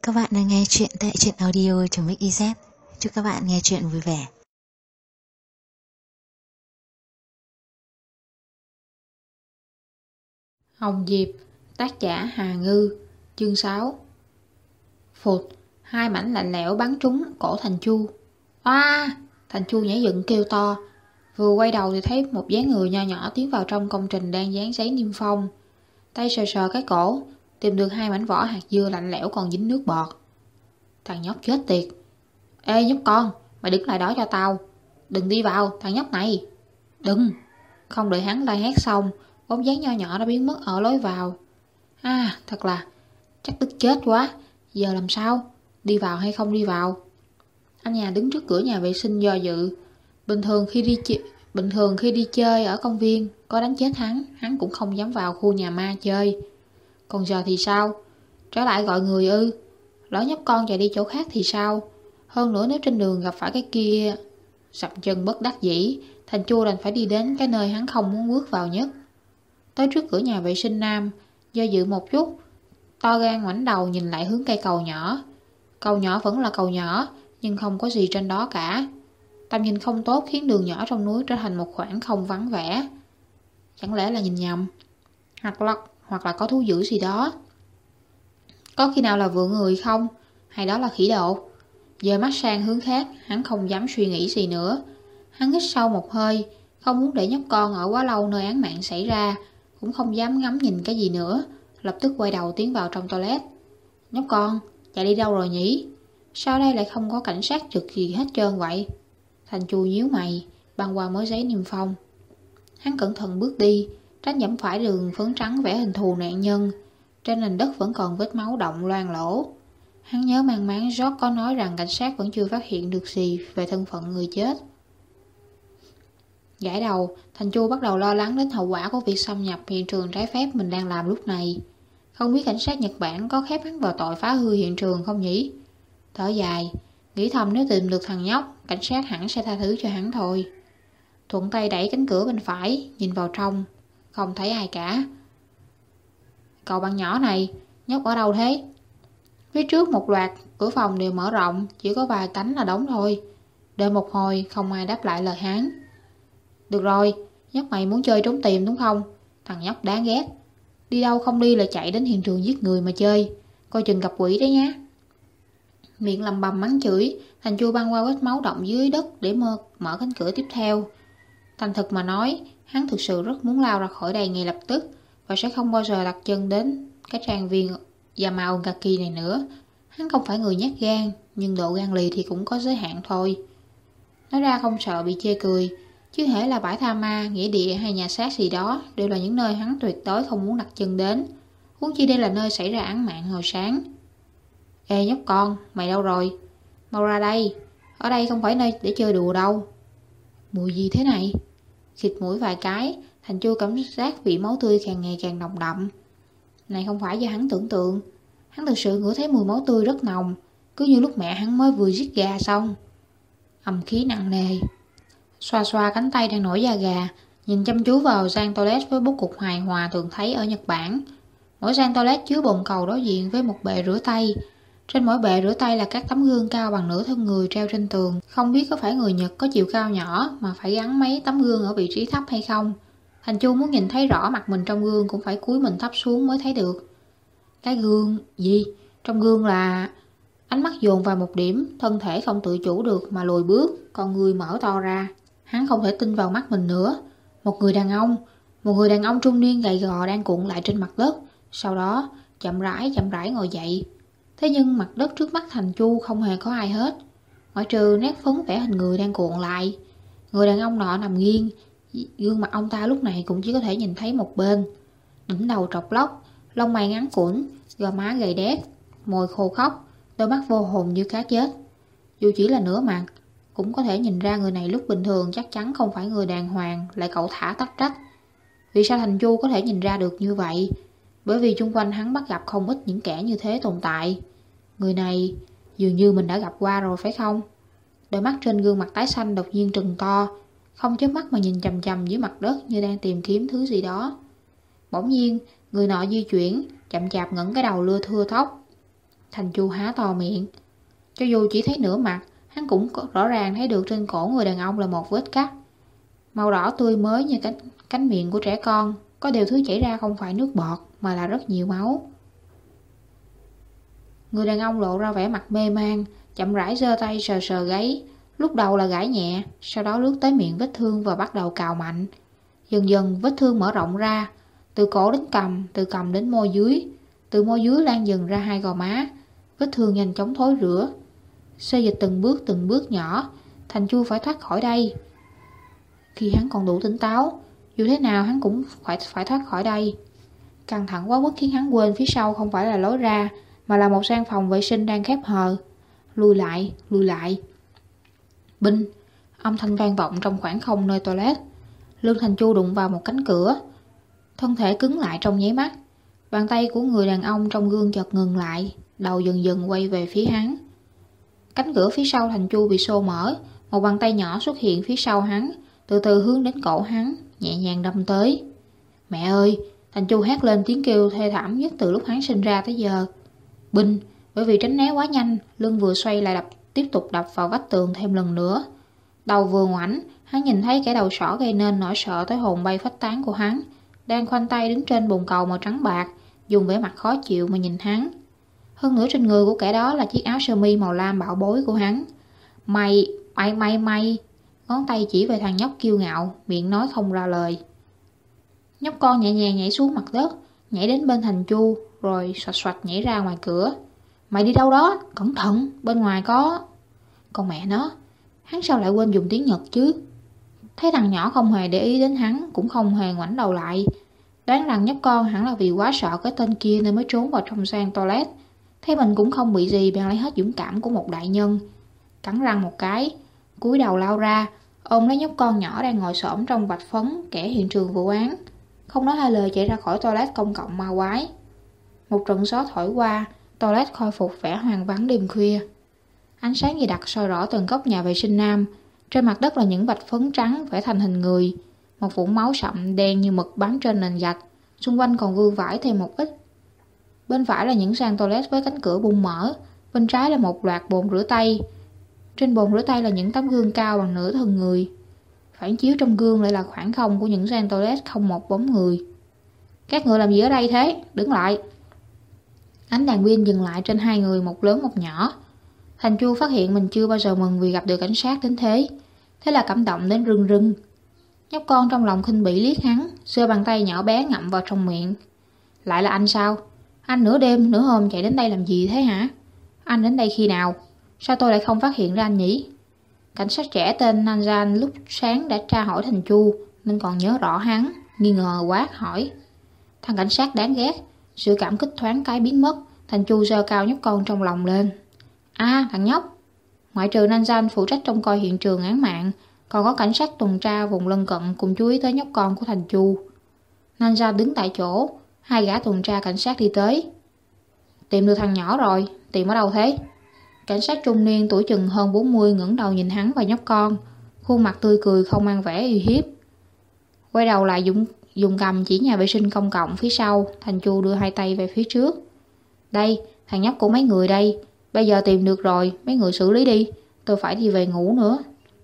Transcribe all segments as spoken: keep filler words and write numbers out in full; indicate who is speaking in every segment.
Speaker 1: các bạn đang nghe chuyện tại truyện audio.mix.iz. Chúc các bạn nghe chuyện vui vẻ.
Speaker 2: Hồng Diệp, tác giả Hà Ngư, chương sáu. Phụt, hai mảnh lạnh lẽo bắn trúng cổ Thành Chu. Oa! Thành Chu nhảy dựng kêu to. Vừa quay đầu thì thấy một dáng người nho nhỏ tiến vào trong công trình đang dán giấy niêm phong. Tay sờ sờ cái cổ, tìm được hai mảnh vỏ hạt dưa lạnh lẽo còn dính nước bọt. Thằng nhóc chết tiệt. Ê nhóc con, mày đứng lại đó cho tao. Đừng đi vào, thằng nhóc này. Đừng. Không đợi hắn la hét xong, bóng dáng nho nhỏ đã biến mất ở lối vào. À, thật là chắc tức chết quá. Giờ làm sao? Đi vào hay không đi vào? Anh nhà đứng trước cửa nhà vệ sinh do dự. Bình thường khi đi ch... bình thường khi đi chơi ở công viên, có đánh chết hắn, hắn cũng không dám vào khu nhà ma chơi. Còn giờ thì sao? Trở lại gọi người ư? Lỡ nhóc con chạy đi chỗ khác thì sao? Hơn nữa nếu trên đường gặp phải cái kia... Sập chân bất đắc dĩ, Thành Chu đành phải đi đến cái nơi hắn không muốn bước vào nhất. Tới trước cửa nhà vệ sinh nam, do dự một chút, to gan ngoảnh đầu nhìn lại hướng cây cầu nhỏ. Cầu nhỏ vẫn là cầu nhỏ, nhưng không có gì trên đó cả. Tầm nhìn không tốt khiến đường nhỏ trong núi trở thành một khoảng không vắng vẻ. Chẳng lẽ là nhìn nhầm? Hoặc là, hoặc là có thú dữ gì đó. Có khi nào là vượn người không? Hay đó là khỉ đột? Giờ mắt sang hướng khác, hắn không dám suy nghĩ gì nữa. Hắn hít sâu một hơi, không muốn để nhóc con ở quá lâu nơi án mạng xảy ra, cũng không dám ngắm nhìn cái gì nữa, lập tức quay đầu tiến vào trong toilet. Nhóc con, chạy đi đâu rồi nhỉ? Sao đây lại không có cảnh sát trực gì hết trơn vậy? Thành Chu nhíu mày, băng qua mớ giấy niêm phong. Hắn cẩn thận bước đi, tránh dẫm phải đường phấn trắng vẽ hình thù nạn nhân. Trên nền đất vẫn còn vết máu động loang lỗ. Hắn nhớ mang máng George có nói rằng cảnh sát vẫn chưa phát hiện được gì về thân phận người chết. Gãi đầu, Thành Chu bắt đầu lo lắng đến hậu quả của việc xâm nhập hiện trường trái phép mình đang làm lúc này. Không biết cảnh sát Nhật Bản có khép hắn vào tội phá hư hiện trường không nhỉ? Thở dài, nghĩ thầm nếu tìm được thằng nhóc, cảnh sát hẳn sẽ tha thứ cho hắn thôi. Thuận tay đẩy cánh cửa bên phải, nhìn vào trong, không thấy ai cả. Cậu bạn nhỏ này, nhóc ở đâu thế? Phía trước một loạt cửa phòng đều mở rộng, chỉ có vài cánh là đóng thôi. Đợi một hồi không ai đáp lại lời hắn. Được rồi, nhóc mày muốn chơi trốn tìm đúng không? Thằng nhóc đáng ghét. Đi đâu không đi là chạy đến hiện trường giết người mà chơi. Coi chừng gặp quỷ đấy nhá. Miệng lầm bầm mắng chửi, Thành Chu băng qua vết máu động dưới đất để mơ, mở cánh cửa tiếp theo. Thành thực mà nói, hắn thực sự rất muốn lao ra khỏi đây ngay lập tức và sẽ không bao giờ đặt chân đến cái trang viên Yamaogaki này nữa. Hắn không phải người nhát gan, nhưng độ gan lì thì cũng có giới hạn thôi. Nói ra không sợ bị chê cười, chứ hễ là bãi tha ma, nghĩa địa hay nhà xác gì đó đều là những nơi hắn tuyệt đối không muốn đặt chân đến. Huống chi đây là nơi xảy ra án mạng hồi sáng. Ê nhóc con, mày đâu rồi? Mau ra đây, ở đây không phải nơi để chơi đùa đâu. Mùi gì thế này? Khịt mũi vài cái, Thành Chu cảm giác vị máu tươi càng ngày càng nồng đậm. Này không phải do hắn tưởng tượng. Hắn thực sự ngửi thấy mùi máu tươi rất nồng, cứ như lúc mẹ hắn mới vừa giết gà xong. Âm khí nặng nề. Xoa xoa cánh tay đang nổi da gà, nhìn chăm chú vào gian toilet với bố cục hài hòa thường thấy ở Nhật Bản. Mỗi gian toilet chứa bồn cầu đối diện với một bệ rửa tay. Trên mỗi bệ rửa tay là các tấm gương cao bằng nửa thân người treo trên tường. Không biết có phải người Nhật có chiều cao nhỏ mà phải gắn mấy tấm gương ở vị trí thấp hay không. Thành Chu muốn nhìn thấy rõ mặt mình trong gương cũng phải cúi mình thấp xuống mới thấy được. Cái gương gì? Trong gương là... Ánh mắt dồn vào một điểm, thân thể không tự chủ được mà lùi bước, con người mở to ra. Hắn không thể tin vào mắt mình nữa. Một người đàn ông, một người đàn ông trung niên gầy gò đang cuộn lại trên mặt đất. Sau đó, chậm rãi chậm rãi ngồi dậy. Thế nhưng mặt đất trước mắt Thành Chu không hề có ai hết, ngoại trừ nét phấn vẽ hình người đang cuộn lại. Người đàn ông nọ nằm nghiêng, gương mặt ông ta lúc này cũng chỉ có thể nhìn thấy một bên. Đỉnh đầu trọc lóc, lông mày ngắn cuộn, gò má gầy đét, môi khô khóc, đôi mắt vô hồn như cá chết. Dù chỉ là nửa mặt, cũng có thể nhìn ra người này lúc bình thường chắc chắn không phải người đàng hoàng, lại cẩu thả tắc trách. Vì sao Thành Chu có thể nhìn ra được như vậy? Bởi vì chung quanh hắn bắt gặp không ít những kẻ như thế tồn tại. Người này dường như mình đã gặp qua rồi phải không? Đôi mắt trên gương mặt tái xanh đột nhiên trừng to, không chớp mắt mà nhìn chằm chằm dưới mặt đất như đang tìm kiếm thứ gì đó. Bỗng nhiên, người nọ di chuyển, chậm chạp ngẩng cái đầu lưa thưa thóc. Thành Chu há to miệng. Cho dù chỉ thấy nửa mặt, hắn cũng rõ ràng thấy được trên cổ người đàn ông là một vết cắt. Màu đỏ tươi mới như cánh, cánh miệng của trẻ con. Có điều thứ chảy ra không phải nước bọt mà là rất nhiều máu. Người đàn ông lộ ra vẻ mặt mê man, chậm rãi giơ tay sờ sờ gáy. Lúc đầu là gãi nhẹ, sau đó lướt tới miệng vết thương và bắt đầu cào mạnh. Dần dần vết thương mở rộng ra, từ cổ đến cằm, từ cằm đến môi dưới, từ môi dưới lan dần ra hai gò má. Vết thương nhanh chóng thối rữa. Xê dịch từng bước từng bước nhỏ, Thành Chu phải thoát khỏi đây. Khi hắn còn đủ tỉnh táo, dù thế nào hắn cũng phải phải thoát khỏi đây. Căng thẳng quá mức khiến hắn quên phía sau không phải là lối ra, mà là một gian phòng vệ sinh đang khép hờ. Lùi lại, lùi lại. Binh, âm thanh vang vọng trong khoảng không nơi toilet. Lưng Thành Chu đụng vào một cánh cửa, thân thể cứng lại trong nháy mắt. Bàn tay của người đàn ông trong gương chợt ngừng lại, đầu dần dần quay về phía hắn. Cánh cửa phía sau Thành Chu bị xô mở, một bàn tay nhỏ xuất hiện phía sau hắn, từ từ hướng đến cổ hắn, nhẹ nhàng đâm tới. Mẹ ơi! Thành Chu hét lên tiếng kêu thê thảm nhất từ lúc hắn sinh ra tới giờ. Binh, bởi vì tránh né quá nhanh, lưng vừa xoay lại đập tiếp tục đập vào vách tường thêm lần nữa. Đầu vừa ngoảnh, hắn nhìn thấy kẻ đầu sỏ gây nên nỗi sợ tới hồn bay phách tán của hắn, đang khoanh tay đứng trên bồn cầu màu trắng bạc, dùng vẻ mặt khó chịu mà nhìn hắn. Hơn nữa trên người của kẻ đó là chiếc áo sơ mi màu lam bảo bối của hắn. Mày, mày, mày, mày. Ngón tay chỉ về thằng nhóc kiêu ngạo, miệng nói không ra lời. Nhóc con nhẹ nhàng nhảy xuống mặt đất, nhảy đến bên Thành Chu, rồi xoạch xoạch nhảy ra ngoài cửa. Mày đi đâu đó? Cẩn thận, bên ngoài có... Con mẹ nó, hắn sao lại quên dùng tiếng Nhật chứ? Thấy thằng nhỏ không hề để ý đến hắn, cũng không hề ngoảnh đầu lại. Đoán rằng nhóc con hẳn là vì quá sợ cái tên kia nên mới trốn vào trong gian toilet. Thấy mình cũng không bị gì, bèn lấy hết dũng cảm của một đại nhân. Cắn răng một cái, cúi đầu lao ra, ôm lấy nhóc con nhỏ đang ngồi xổm trong vạch phấn kẻ hiện trường vụ án. Không nói hai lời chạy ra khỏi toilet công cộng ma quái. Một trận gió thổi qua, toilet khôi phục vẻ hoang vắng đêm khuya. Ánh sáng dày đặc soi rõ từng góc nhà vệ sinh nam. Trên mặt đất là những vạch phấn trắng vẽ thành hình người. Một vũng máu sậm đen như mực bám trên nền gạch. Xung quanh còn vương vãi thêm một ít. Bên phải là những gian toilet với cánh cửa bung mở. Bên trái là một loạt bồn rửa tay. Trên bồn rửa tay là những tấm gương cao bằng nửa thân người. Phản chiếu trong gương lại là khoảng không của những gian toilet không một bóng người. Các người làm gì ở đây thế? Đứng lại. Ánh đèn pin dừng lại trên hai người, một lớn một nhỏ. Thành Chu phát hiện mình chưa bao giờ mừng vì gặp được cảnh sát đến thế. Thế là cảm động đến rưng rưng. Nhóc con trong lòng khinh bỉ liếc hắn, giơ bàn tay nhỏ bé ngậm vào trong miệng. Lại là anh sao? Anh nửa đêm nửa hôm chạy đến đây làm gì thế hả? Anh đến đây khi nào? Sao tôi lại không phát hiện ra anh nhỉ? Cảnh sát trẻ tên Nanjan lúc sáng đã tra hỏi Thành Chu nên còn nhớ rõ hắn, nghi ngờ quát hỏi. Thằng cảnh sát đáng ghét. Sự cảm kích thoáng cái biến mất. Thành Chu giơ cao nhóc con trong lòng lên. À, thằng nhóc. Ngoại trừ Nanjan phụ trách trông coi hiện trường án mạng, còn có cảnh sát tuần tra vùng lân cận cùng chú ý tới nhóc con của Thành Chu. Nanjan đứng tại chỗ. Hai gã tuần tra cảnh sát đi tới. Tìm được thằng nhỏ rồi. Tìm ở đâu thế? Cảnh sát trung niên tuổi chừng hơn bốn mươi ngẩng đầu nhìn hắn và nhóc con, khuôn mặt tươi cười không mang vẻ uy hiếp. Quay đầu lại dùng, dùng cầm chỉ nhà vệ sinh công cộng phía sau. Thành Chu đưa hai tay về phía trước. Đây, thằng nhóc của mấy người đây. Bây giờ tìm được rồi, mấy người xử lý đi. Tôi phải đi về ngủ nữa.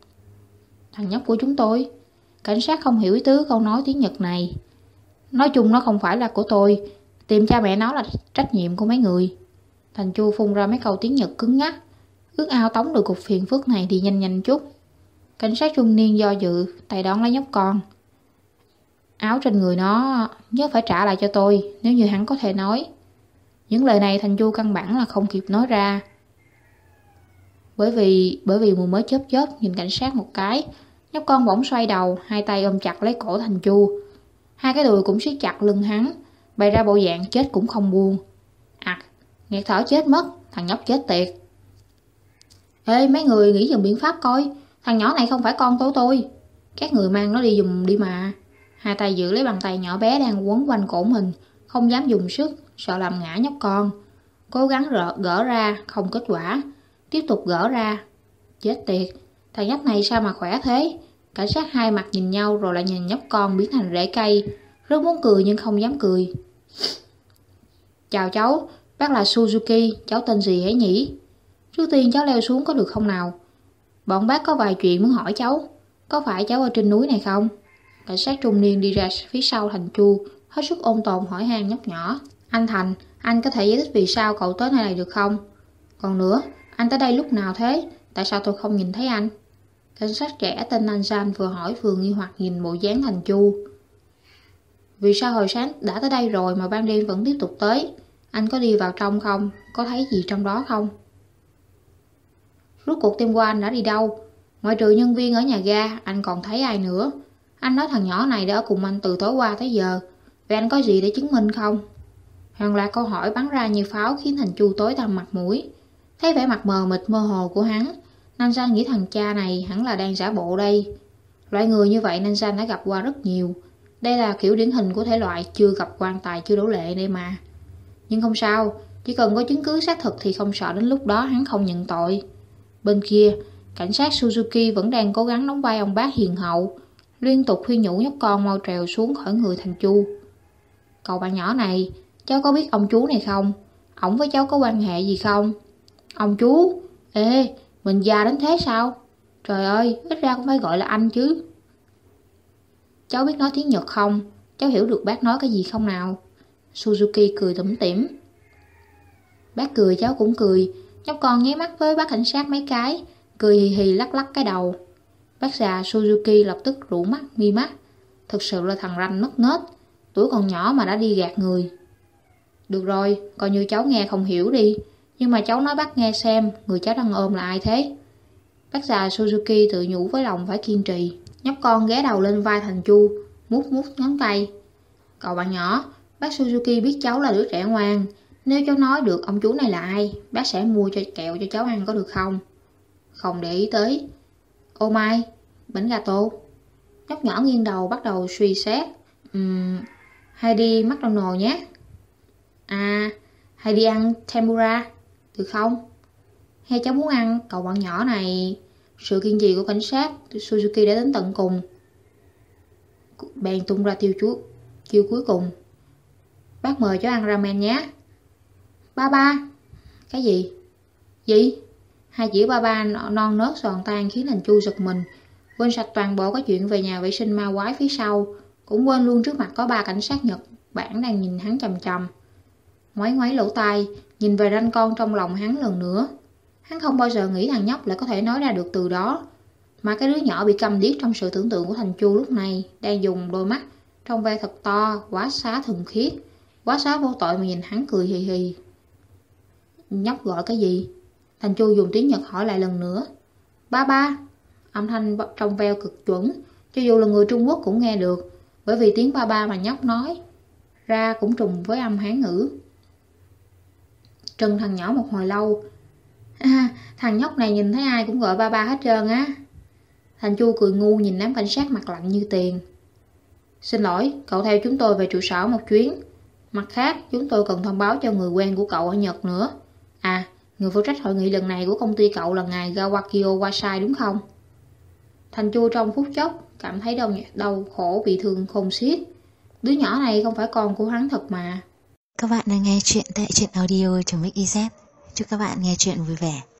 Speaker 2: Thằng nhóc của chúng tôi. Cảnh sát không hiểu ý tứ câu nói tiếng Nhật này. Nói chung nó không phải là của tôi. Tìm cha mẹ nó là trách nhiệm của mấy người. Thành Chu phun ra mấy câu tiếng Nhật cứng ngắc. Ước ao tống được cục phiền phức này đi nhanh nhanh chút. Cảnh sát trung niên do dự, tay đón lấy nhóc con. Áo trên người nó nhớ phải trả lại cho tôi, nếu như hắn có thể nói. Những lời này Thành Chu căn bản là không kịp nói ra. Bởi vì bởi vì mùa mới chớp chớp nhìn cảnh sát một cái, nhóc con bỗng xoay đầu, hai tay ôm chặt lấy cổ Thành Chu. Hai cái đùi cũng siết chặt lưng hắn, bày ra bộ dạng chết cũng không buông. À, nghẹt thở chết mất, thằng nhóc chết tiệt. Ê, mấy người nghĩ dùm biện pháp coi, thằng nhỏ này không phải con tôi tôi. Các người mang nó đi dùm đi mà. Hai tay giữ lấy bàn tay nhỏ bé đang quấn quanh cổ mình, không dám dùng sức, sợ làm ngã nhóc con. Cố gắng gỡ, gỡ ra, không kết quả. Tiếp tục gỡ ra. Chết tiệt, thằng nhóc này sao mà khỏe thế? Cảnh sát hai mặt nhìn nhau rồi lại nhìn nhóc con biến thành rễ cây. Rất muốn cười nhưng không dám cười. Chào cháu, Bác là Suzuki, cháu tên gì ấy nhỉ? Trước tiên cháu leo xuống có được không nào? Bọn bác có vài chuyện muốn hỏi cháu. Có phải cháu ở trên núi này không? Cảnh sát trung niên đi ra phía sau Thành Chu, hết sức ôn tồn hỏi han nhóc nhỏ. Anh Thành, anh có thể giải thích vì sao cậu tới nơi này được không? Còn nữa, anh tới đây lúc nào thế? Tại sao tôi không nhìn thấy anh? Cảnh sát trẻ tên Nansan vừa hỏi vừa nghi hoặc nhìn bộ dáng Thành Chu. Vì sao hồi sáng đã tới đây rồi mà ban đêm vẫn tiếp tục tới? Anh có đi vào trong không? Có thấy gì trong đó không? Rốt cuộc đêm qua anh đã đi đâu? Ngoại trừ nhân viên ở nhà ga, anh còn thấy ai nữa? Anh nói thằng nhỏ này đã ở cùng anh từ tối qua tới giờ. Vậy anh có gì để chứng minh không? Hàng loạt câu hỏi bắn ra như pháo khiến Thành Chu tối tăm mặt mũi. Thấy vẻ mặt mờ mịt mơ hồ của hắn, Nansan nghĩ thằng cha này hẳn là đang giả bộ đây. Loại người như vậy Nansan đã gặp qua rất nhiều. Đây là kiểu điển hình của thể loại chưa gặp quan tài chưa đổ lệ đây mà. Nhưng không sao, chỉ cần có chứng cứ xác thực thì không sợ đến lúc đó hắn không nhận tội. Bên kia, cảnh sát Suzuki vẫn đang cố gắng đóng vai ông bác hiền hậu, liên tục khuyên nhủ nhóc con mau trèo xuống khỏi người Thành Chu. Cậu bạn nhỏ này, cháu có biết ông chú này không? Ổng với cháu có quan hệ gì không? Ông chú? Ê, mình già đến thế sao? Trời ơi, ít ra cũng phải gọi là anh chứ. Cháu biết nói tiếng Nhật không? Cháu hiểu được bác nói cái gì không nào? Suzuki cười tủm tỉm. Bác cười cháu cũng cười. Nhóc con nháy mắt với bác cảnh sát mấy cái, cười hì hì lắc lắc cái đầu. Bác già Suzuki lập tức rủ mắt mi mắt. Thực sự là thằng ranh nấc nết, tuổi còn nhỏ mà đã đi gạt người. Được rồi, coi như cháu nghe không hiểu đi. Nhưng mà cháu nói bác nghe xem, người cháu đang ôm là ai thế? Bác già Suzuki tự nhủ với lòng phải kiên trì. Nhóc con ghé đầu lên vai Thành Chu, mút mút ngón tay. Cậu bạn nhỏ, bác Suzuki biết cháu là đứa trẻ ngoan. Nếu cháu nói được ông chú này là ai, bác sẽ mua cho kẹo cho cháu ăn có được không? Không để ý tới. Ô mai, bánh gato. Nhóc nhỏ nghiêng đầu bắt đầu suy xét. Uhm, hay đi McDonald's nhé. À, hay đi ăn tempura, được không? Hay cháu muốn ăn, cậu bạn nhỏ này. Sự kiên trì của cảnh sát Suzuki đã đến tận cùng. Bèn tung ra tiêu chuốt kêu cuối cùng. Bác mời cháu ăn ramen nhé. Ba ba. Cái gì? Gì? Hai chữ ba ba non nớt giòn tan khiến Thành Chu giật mình, quên sạch toàn bộ cái chuyện về nhà vệ sinh ma quái phía sau, cũng quên luôn trước mặt có ba cảnh sát Nhật Bản đang nhìn hắn chằm chằm. Ngoáy ngoáy lỗ tai, nhìn về ranh con trong lòng hắn lần nữa. Hắn không bao giờ nghĩ thằng nhóc lại có thể nói ra được từ đó. Mà cái đứa nhỏ bị câm điếc trong sự tưởng tượng của Thành Chu lúc này đang dùng đôi mắt trong ve thật to, quá xá thuần khiết, quá xá vô tội mà nhìn hắn cười hì hì. Nhóc gọi cái gì? Thành Chu dùng tiếng Nhật hỏi lại lần nữa. Ba ba. Âm thanh trong veo cực chuẩn, cho dù là người Trung Quốc cũng nghe được, bởi vì tiếng ba ba mà nhóc nói ra cũng trùng với âm Hán ngữ. Trừng thằng nhỏ một hồi lâu. À, thằng nhóc này nhìn thấy ai cũng gọi ba ba hết trơn á. Thành Chu cười ngu nhìn đám cảnh sát mặt lạnh như tiền. Xin lỗi, cậu theo chúng tôi về trụ sở một chuyến. Mặt khác, chúng tôi cần thông báo cho người quen của cậu ở Nhật nữa. À, người phụ trách hội nghị lần này của công ty cậu là ngài Gawakio Wasai đúng không? Thành Chu trong phút chốc cảm thấy đau, đau khổ bị thương khôn xiết. Đứa nhỏ này không phải con của hắn thật mà.
Speaker 1: Các bạn đang nghe chuyện tại truyện audio.mixyz. Chúc các bạn nghe chuyện vui vẻ.